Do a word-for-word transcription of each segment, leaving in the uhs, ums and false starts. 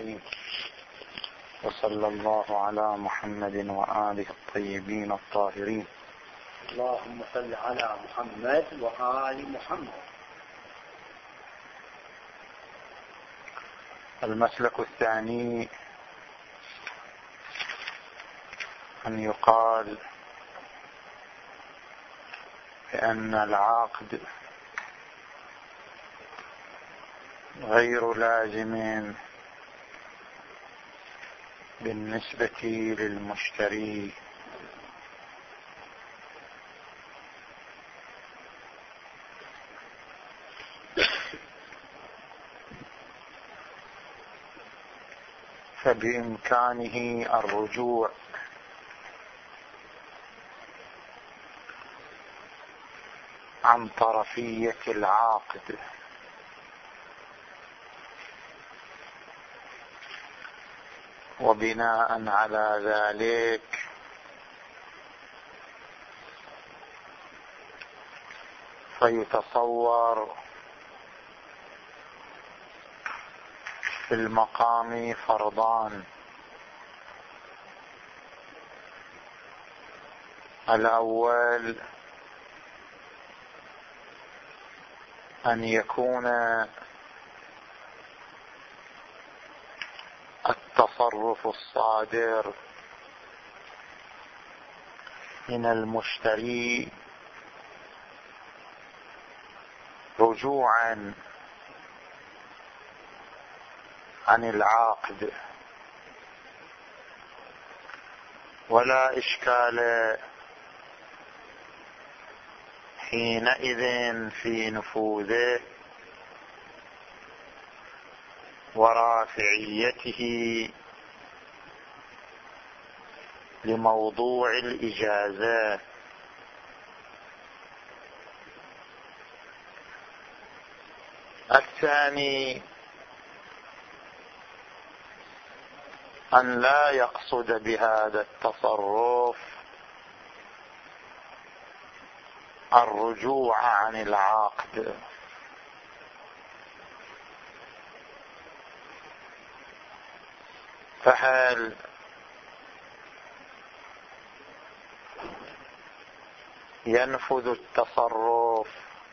الرحيم، وصلى الله على محمد وآله الطيبين الطاهرين. اللهم صل على محمد وآل محمد. المسلك الثاني أن يقال بأن العقد غير لازم بالنسبة للمشتري، فبإمكانه الرجوع عن طرفية العاقد وبناء على ذلك فيتصور في المقام فرضان: الأول أن يكون التصرف الصادر من المشتري رجوعا عن العاقد، ولا إشكال حينئذ في نفوذه ورافعيته لموضوع الإجازة. الثاني أن لا يقصد بهذا التصرف الرجوع عن العقد، فهل ينفذ التصرف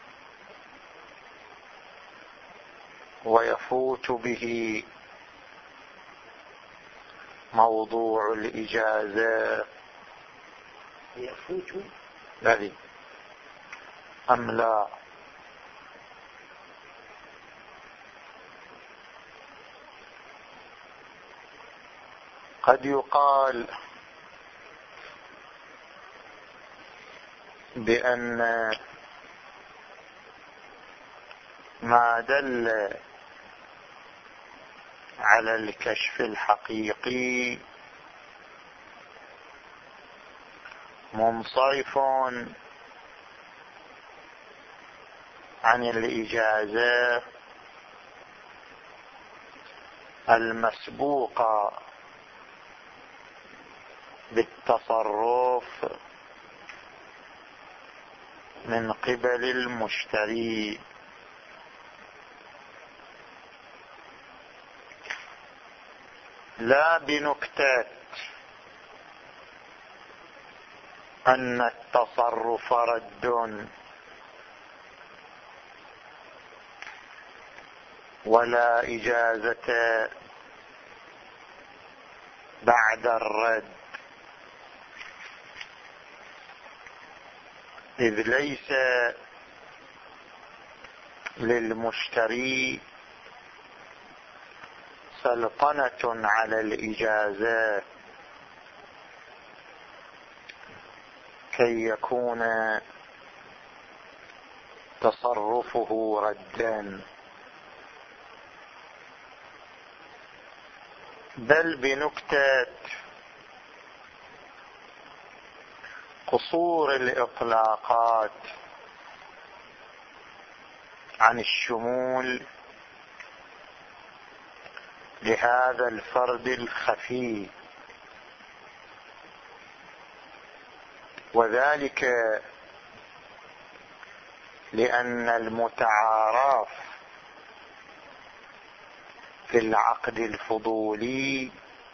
ويفوت به موضوع الإجازة يفوت الذي أم لا؟ قد يقال بأن ما دل على الكشف الحقيقي منصرف عن الإجازة المسبوقة بالتصرف من قبل المشتري، لا بنكتة أن التصرف رد ولا إجازة بعد الرد، إذ ليس للمشتري سلطنة على الإجازة كي يكون تصرفه ردا، بل بنكتة قصور الإطلاقات عن الشمول لهذا الفرد الخفي، وذلك لأن المتعارف في العقد الفضولي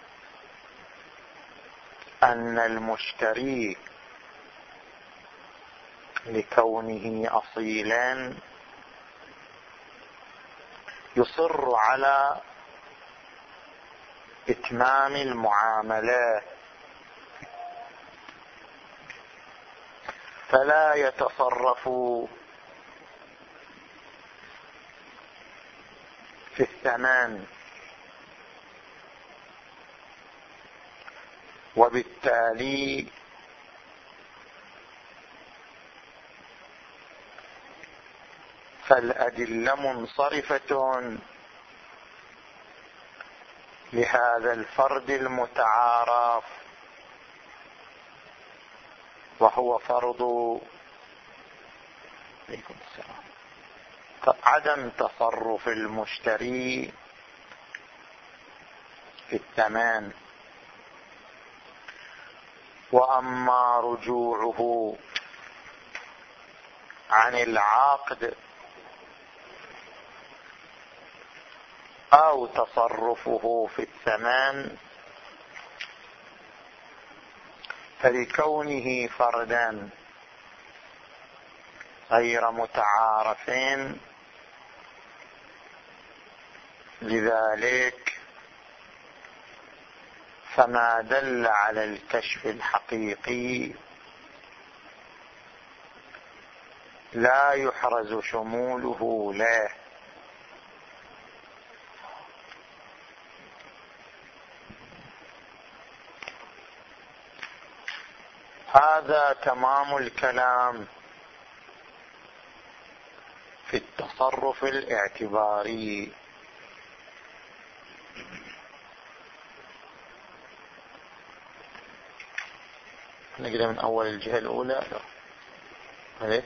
أن المشتري لكونه أصيلا يصر على إتمام المعاملات، فلا يتصرف في الثمن، وبالتالي فالأدلة منصرفة لهذا الفرد المتعارف، وهو فرض عدم تصرف المشتري في الثمن. وأما رجوعه عن العقد أو تصرفه في الثمن فلكونه فردا غير متعارفين، لذلك فما دل على الكشف الحقيقي لا يحرز شموله له. هذا تمام الكلام في التصرف الاعتباري. نقرأ من أول الجهة الأولى. لا.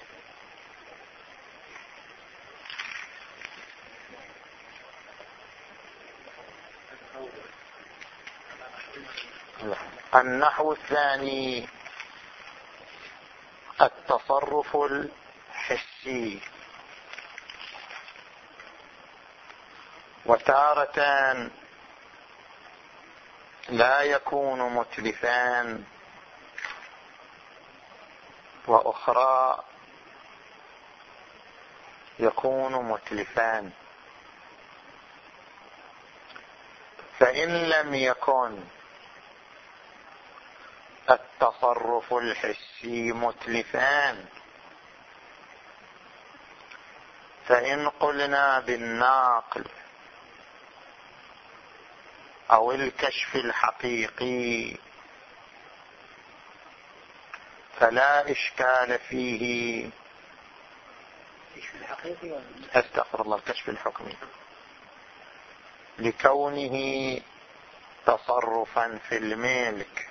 النحو الثاني التصرف الحسي. وتارة لا يكون متلفان، وأخرى يكون متلفان. فإن لم يكن التصرف الحسي متلفان، فإن قلنا بالناقل أو الكشف الحقيقي فلا إشكال فيه. استغفر الله، الكشف الحكمي لكونه تصرفا في الملك.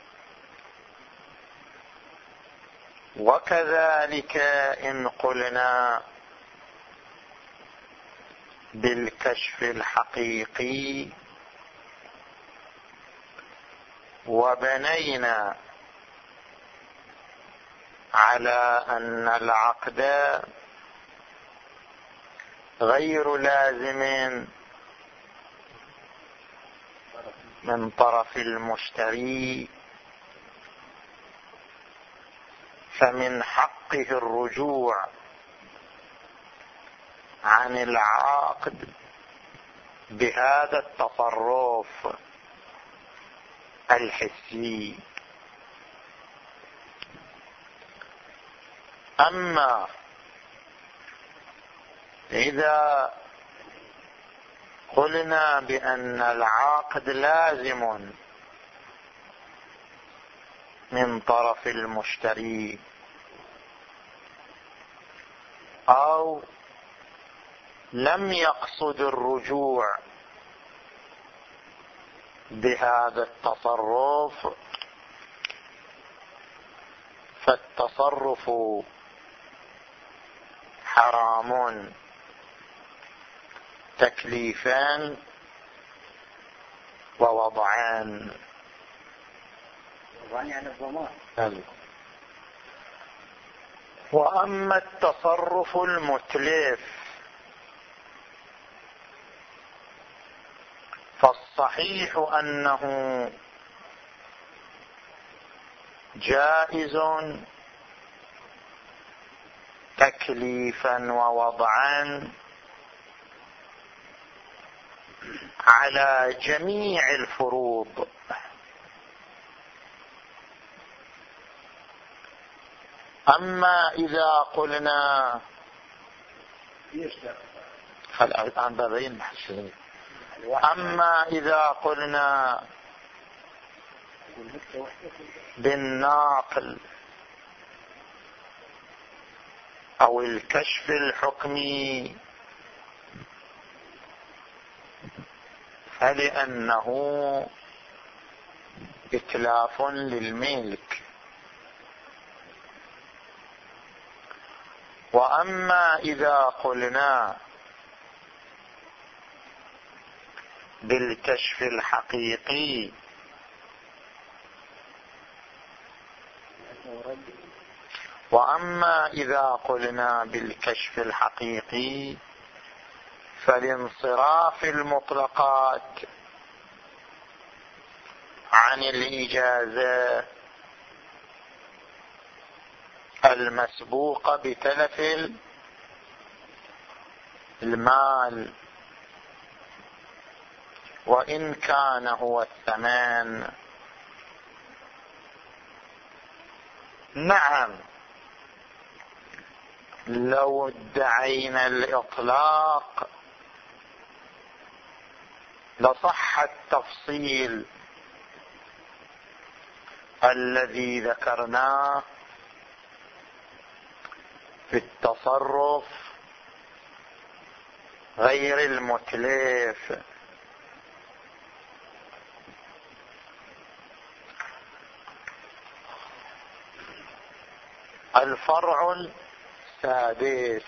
وكذلك إن قلنا بالكشف الحقيقي وبنينا على أن العقد غير لازم من طرف المشتري، فمن حقه الرجوع عن العقد بهذا التصرف الحسي. أما إذا قلنا بأن العقد لازم من طرف المشتري أو لم يقصد الرجوع بهذا التصرف، فالتصرف حرام تكليفان ووضعان. وأما التصرف المتلف والصحيح أنه جائز تكليفا ووضعا على جميع الفروض. أما إذا قلنا الآن بابين أما إذا قلنا بالناقل أو الكشف الحكمي فلأنه إتلاف للملك. وأما إذا قلنا بالكشف الحقيقي وأما إذا قلنا بالكشف الحقيقي فلانصراف المطلقات عن الإجازة المسبوقة بتلف المال وإن كان هو الثمن. نعم، لو ادعينا الإطلاق لصح التفصيل الذي ذكرناه في التصرف غير المتلف. الفرع السادس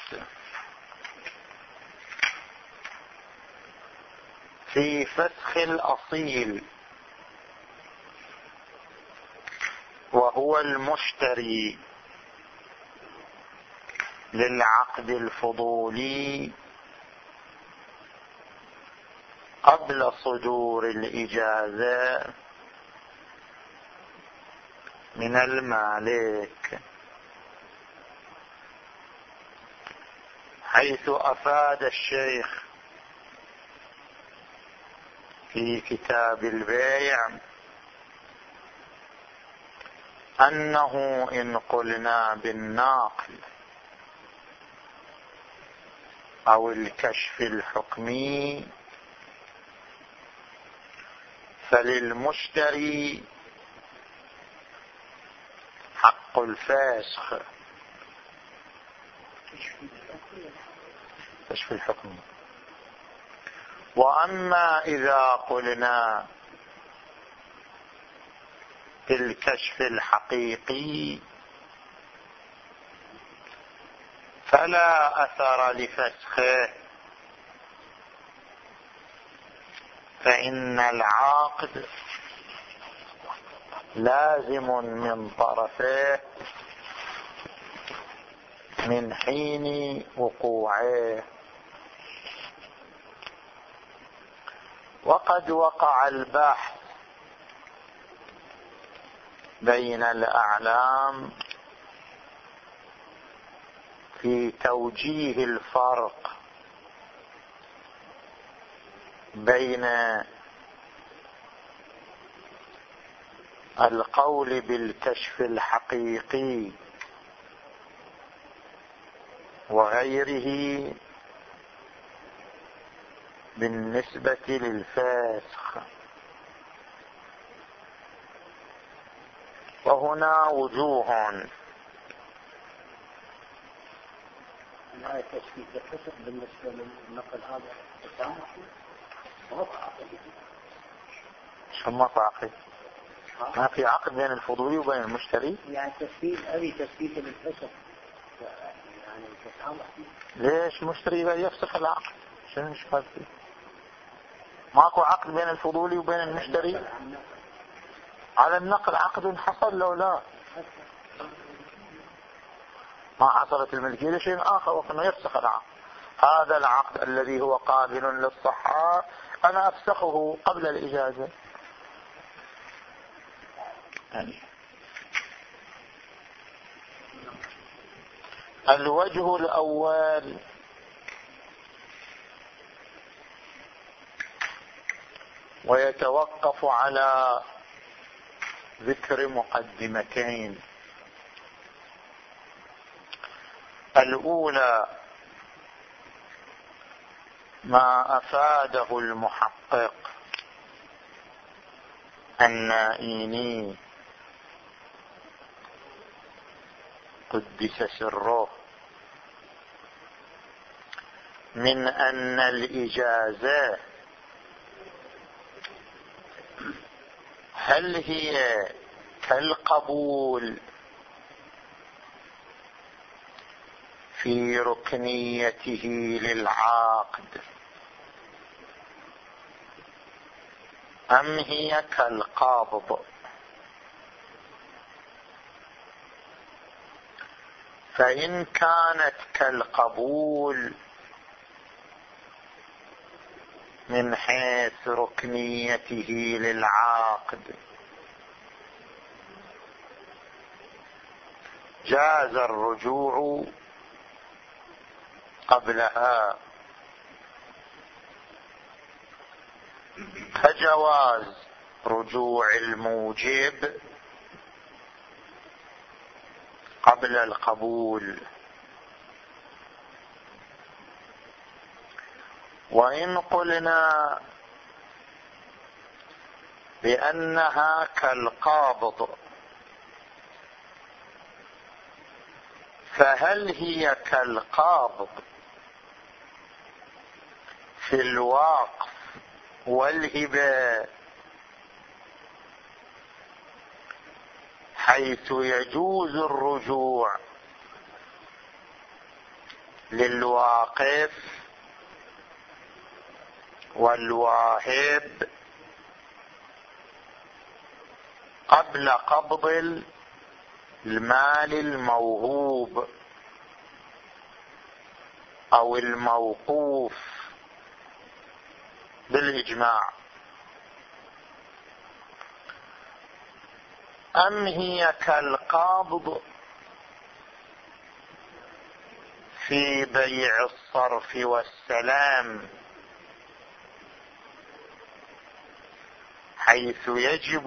في فسخ الأصيل، وهو المشتري للعقد الفضولي قبل صدور الإجازة من المالك، حيث أفاد الشيخ في كتاب البيع أنه إن قلنا بالناقل أو الكشف الحكمي فللمشتري حق الفسخ. كشف الحكمي. وأما إذا قلنا بالكشف الحقيقي فلا أثر لفسخه، فإن العقد لازم من طرفه من حين وقوعه. وقد وقع البحث بين الأعلام في توجيه الفرق بين القول بالكشف الحقيقي وغيره بالنسبة للفسخ. وهنا وجوه. لا تشكيك الفسخ بالنسبة للنقل هذا التسامح شو عقد؟ ما في عقد بين الفضولي وبين المشتري؟ يعني تثبيت أبي تثبيت للفسخ يعني التسامح. ليش المشتري يفسخ العقد؟ شنو الإشكال فيه؟ ماكو عقد بين الفضولي وبين المشتري؟ على النقل عقد حصل لو لا ما حصلت الملكية لشيء آخر وكما يفسخ العقد. هذا العقد الذي هو قابل للصحة أنا أفسخه قبل الإجازة. يعني الوجه الأول ويتوقف على ذكر مقدمتين. الأولى ما أفاده المحقق النائيني قدس سره من أن الإجازة هل هي كالقبول في ركنيته للعقد أم هي كالقبض؟ فإن كانت كالقبول من حيث ركنيته للعقد جاز الرجوع قبلها كجواز رجوع الموجب قبل القبول. وإن قلنا بأنها كالقابض فهل هي كالقابض في الوقف والهبة حيث يجوز الرجوع للواقف والواهب قبل قبض المال الموهوب أو الموقوف بالإجماع، أم هي كالقابض في بيع الصرف والسلام حيث يجب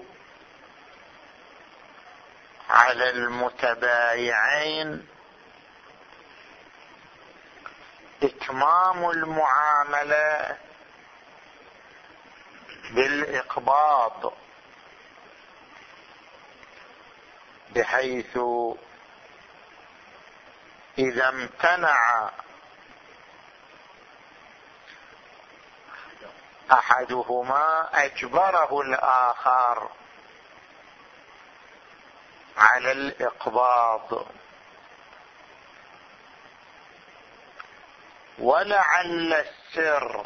على المتبايعين إتمام المعاملة بالإقباض، بحيث إذا امتنع أحدهما أجبره الآخر على الإقباض. ولعل السر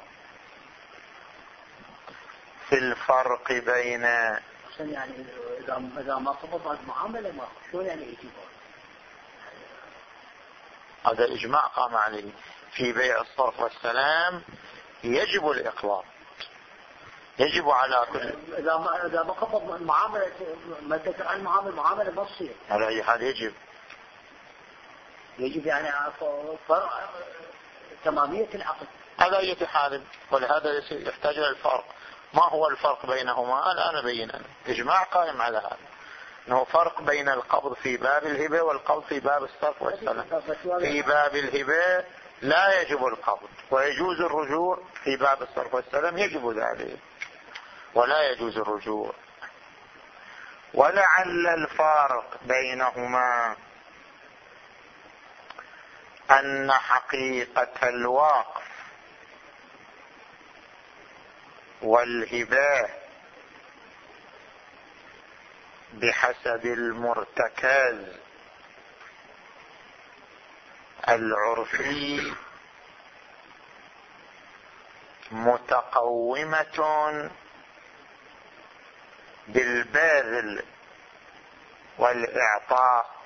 في الفرق بين يعني إذا إذا ما قبض المعاملة ما شو يعني يجيب؟ هذا إجماع قام عليه في بيع الصرف والسلام يجب الإقباض، يجب على كل. إذا ما إذا ما قبض المعاملة ما تذكر عن المعاملة معاملة ما تصير. على أي حال يجب يجب يعني فرق تمامية العقد على أي حال، ولهذا يحتاج إلى الفرق. ما هو الفرق بينهما؟ الآن أبين أنا. إجماع قائم على هذا، أنه فرق بين القبض في باب الهبة والقبض في باب الصرف والسلام. في باب الهبة لا يجب القبض ويجوز الرجوع، في باب الصرف والسلام يجب ذلك ولا يجوز الرجوع. ولعل الفارق بينهما أن حقيقة الوقف والهبة بحسب المرتكز العرفي متقومة بالبذل والإعطاء،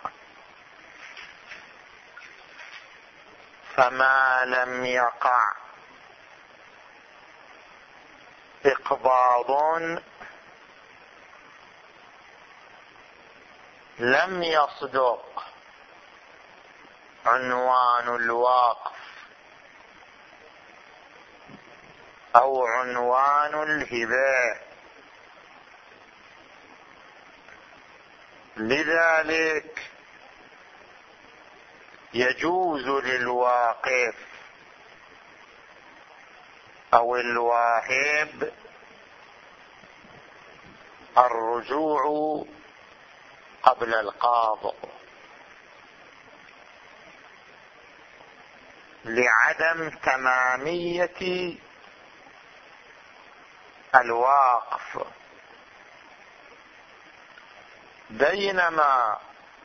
فما لم يقع إقباض لم يصدق عنوان الوقف أو عنوان الهبة، لذلك يجوز للواقف أو الواهب الرجوع قبل القابض لعدم تمامية الوقف، بينما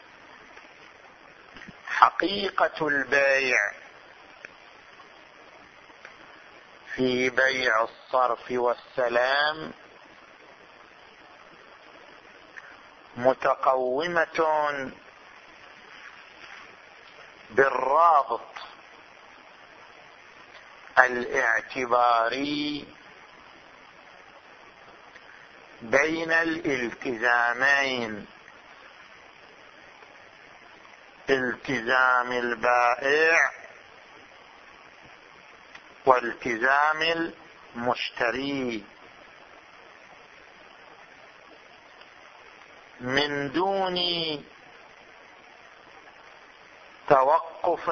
حقيقة البيع في بيع الصرف والسلام متقومة بالرابط الاعتباري بين الالتزامين، التزام البائع والتزام المشتري، من دون توقف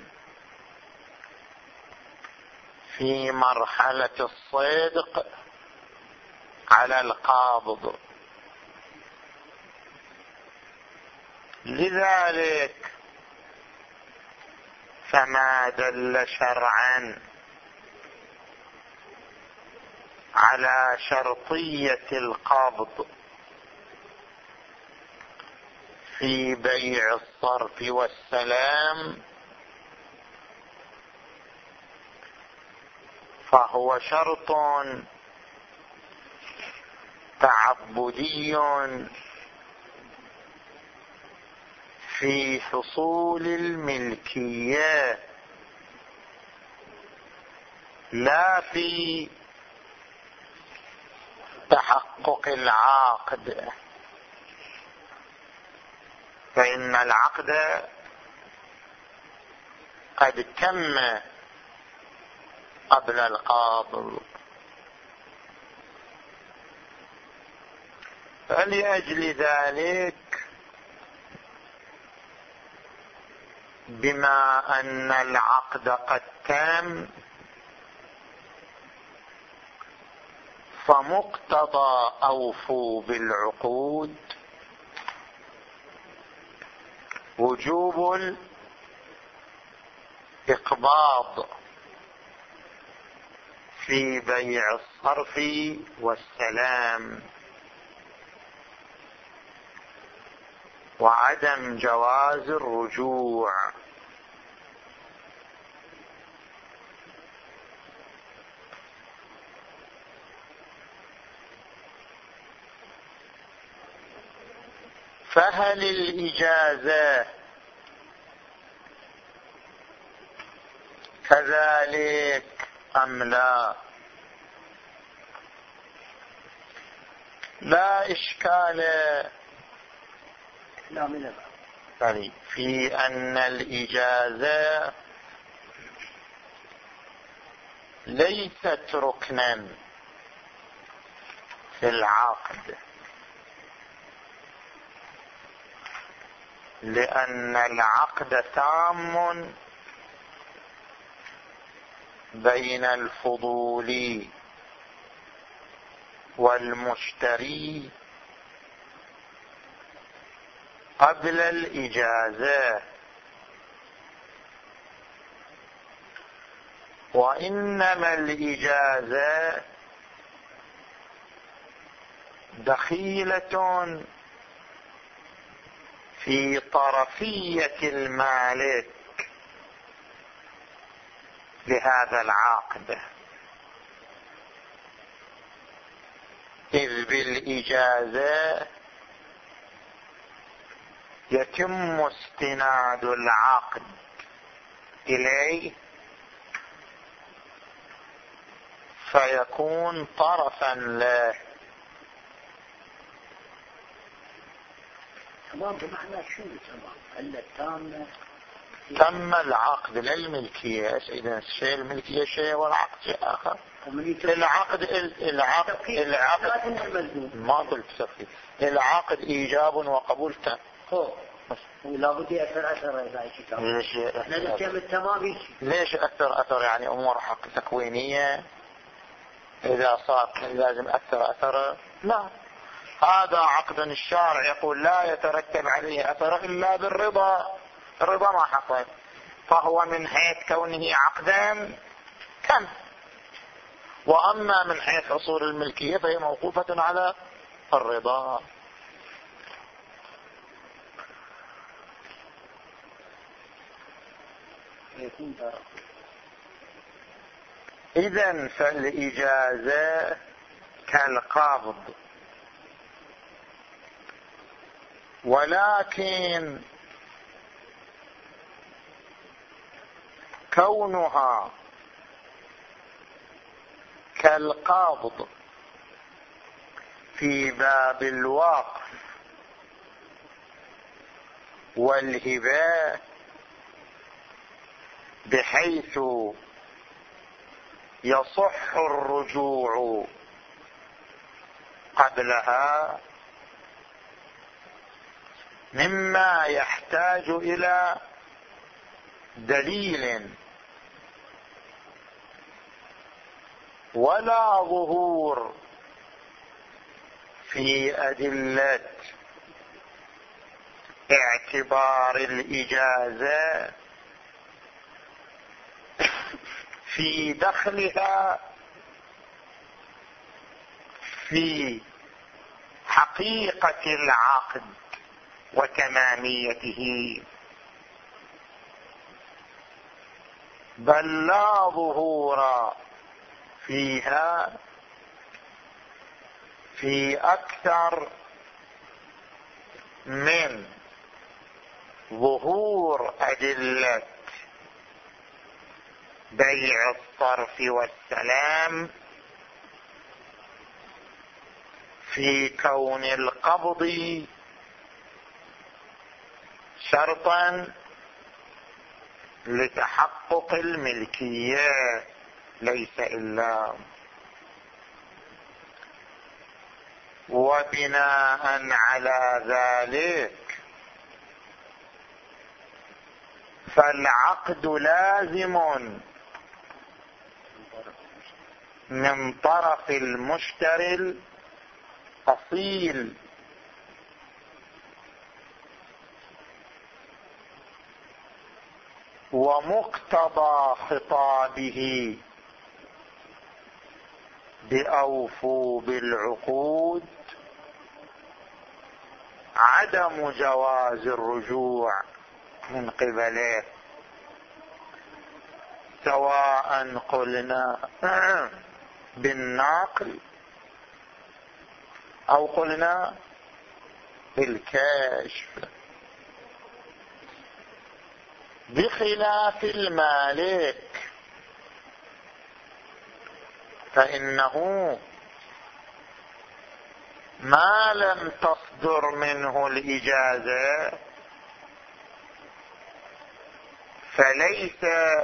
في مرحلة الصدق على القابض. لذلك فما دل شرعا على شرطية القبض في بيع الصرف والسلام فهو شرط تعبدي في حصول الملكية، لا في تحقق العقد، فإن العقد قد تم قبل القابض. فلأجل ذلك بما أن العقد قد تم فمقتضى أوفوا بالعقود وجوب الإقباض في بيع الصرف والسلام، وعدم جواز الرجوع. فهل الإجازة كذلك أم لا؟ لا إشكال لا من يعني في أن الإجازة ليست ركنا في العقد، لأن العقد تام بين الفضولي والمشتري قبل الإجازة، وإنما الإجازة دخيلة في طرفية المالك لهذا العقد، إذ بالإجازة يتم استناد العقد إليه فيكون طرفا له. تمام بمعنى شو تمام؟ هل تامة؟ تم العقد للملكية. إذا الشيء الملكية شيء والعقد شيء آخر. العقد العقد العقد ما قلت تفكير. العقد إيجاب وقبول تام. ولا بد يأثر أثر إذا كتاب. ليش نتكلم التمام ليش أثر أثر؟ يعني أمور حق تكوينية إذا صار لازم أثر أثر؟ لا، هذا عقد الشارع يقول لا يترتب عليه أثر إلا بالرضا. الرضا ما حصل، فهو من حيث كونه عقدا تم. وأما من حيث أصول الملكية فهي موقوفة على الرضا. إذن فالإجازة كالقبض، ولكن كونها كالقبض في باب الوقف والهبة بحيث يصح الرجوع قبلها، مما يحتاج إلى دليل ولا ظهور في أدلة اعتبار الإجازة في دخلها في حقيقة العقد وتماميته، بل لا ظهور فيها في أكثر من ظهور أدلة بيع الصرف والسلام في كون القبض شرطا لتحقق الملكية ليس إلا. وبناء على ذلك فالعقد لازم من طرف المشتري الأصيل، ومقتضى خطابه بأوفوا بالعقود عدم جواز الرجوع من قبله، سواء قلنا بالنقل أو قلنا بالكشف، بخلاف المالك فإنه ما لم تصدر منه الإجازة فليس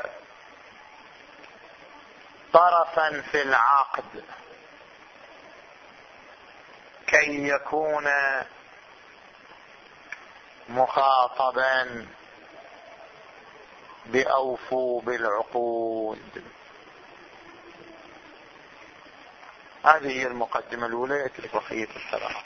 طرفا في العقد كي يكون مخاطبا بأوفوا بالعقود. هذه هي المقدمة الأولى. يترك بقية الشرح.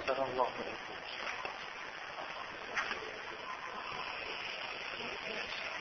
الله